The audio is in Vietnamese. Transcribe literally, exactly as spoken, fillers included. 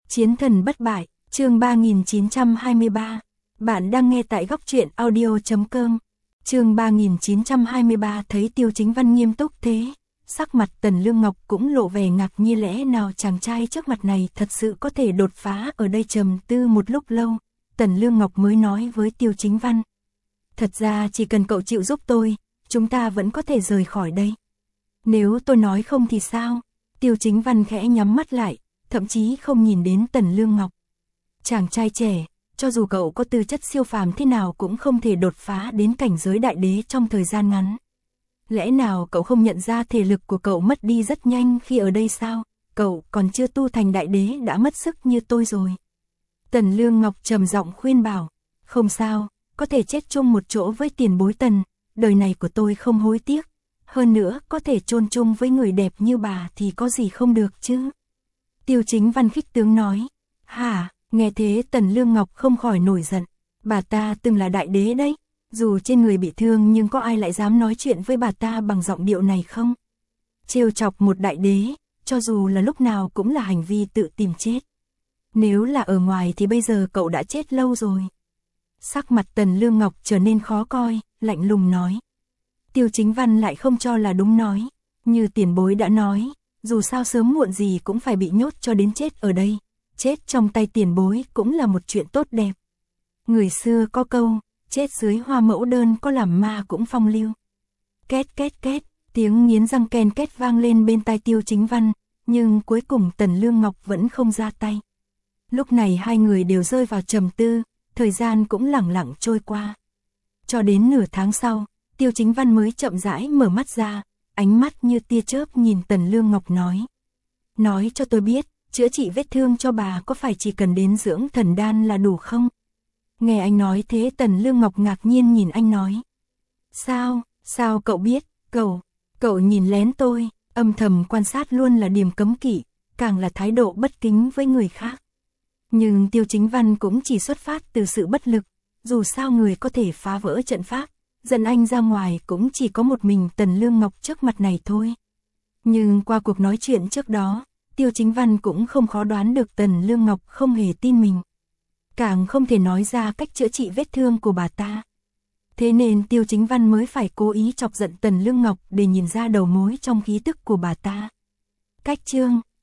Chiến thần bất bại, chương ba nghìn chín trăm hai mươi ba. Bạn đang nghe tại góc truyện audio chấm com. Chương ba nghìn chín trăm hai mươi ba. Thấy Tiêu Chính Văn nghiêm túc thế, sắc mặt Tần Lương Ngọc cũng lộ vẻ ngạc nhiên, lẽ nào chàng trai trước mặt này thật sự có thể đột phá. Ở đây trầm tư một lúc lâu, Tần Lương Ngọc mới nói với Tiêu Chính Văn: thật ra chỉ cần cậu chịu giúp tôi, chúng ta vẫn có thể rời khỏi đây. Nếu tôi nói không thì sao? Tiêu Chính Văn khẽ nhắm mắt lại, thậm chí không nhìn đến Tần Lương Ngọc. Chàng trai trẻ, cho dù cậu có tư chất siêu phàm thế nào cũng không thể đột phá đến cảnh giới đại đế trong thời gian ngắn. Lẽ nào cậu không nhận ra thể lực của cậu mất đi rất nhanh khi ở đây sao? Cậu còn chưa tu thành đại đế đã mất sức như tôi rồi. Tần Lương Ngọc trầm giọng khuyên bảo: không sao, có thể chết chung một chỗ với tiền bối Tần, đời này của tôi không hối tiếc. Hơn nữa, có thể chôn chung với người đẹp như bà thì có gì không được chứ? Tiêu Chính Văn khích tướng nói. Hả? Nghe thế Tần Lương Ngọc không khỏi nổi giận. Bà ta từng là đại đế đấy, dù trên người bị thương nhưng có ai lại dám nói chuyện với bà ta bằng giọng điệu này không? Trêu chọc một đại đế, cho dù là lúc nào cũng là hành vi tự tìm chết. Nếu là ở ngoài thì bây giờ cậu đã chết lâu rồi. Sắc mặt Tần Lương Ngọc trở nên khó coi, lạnh lùng nói. Tiêu Chính Văn lại không cho là đúng nói. Như tiền bối đã nói, dù sao sớm muộn gì cũng phải bị nhốt cho đến chết ở đây. Chết trong tay tiền bối cũng là một chuyện tốt đẹp. Người xưa có câu, chết dưới hoa mẫu đơn có làm ma cũng phong lưu. Két két két, tiếng nghiến răng ken két vang lên bên tai Tiêu Chính Văn, nhưng cuối cùng Tần Lương Ngọc vẫn không ra tay. Lúc này hai người đều rơi vào trầm tư, thời gian cũng lẳng lặng trôi qua. Cho đến nửa tháng sau, Tiêu Chính Văn mới chậm rãi mở mắt ra, ánh mắt như tia chớp nhìn Tần Lương Ngọc nói. Nói cho tôi biết, chữa trị vết thương cho bà có phải chỉ cần đến dưỡng thần đan là đủ không? Nghe anh nói thế Tần Lương Ngọc ngạc nhiên nhìn anh nói. Sao, sao cậu biết, cậu, cậu nhìn lén tôi, âm thầm quan sát luôn là điểm cấm kỵ, càng là thái độ bất kính với người khác. Nhưng Tiêu Chính Văn cũng chỉ xuất phát từ sự bất lực, dù sao người có thể phá vỡ trận pháp, dẫn anh ra ngoài cũng chỉ có một mình Tần Lương Ngọc trước mặt này thôi. Nhưng qua cuộc nói chuyện trước đó, Tiêu Chính Văn cũng không khó đoán được Tần Lương Ngọc không hề tin mình. Càng không thể nói ra cách chữa trị vết thương của bà ta. Thế nên Tiêu Chính Văn mới phải cố ý chọc giận Tần Lương Ngọc để nhìn ra đầu mối trong khí tức của bà ta. Cách chương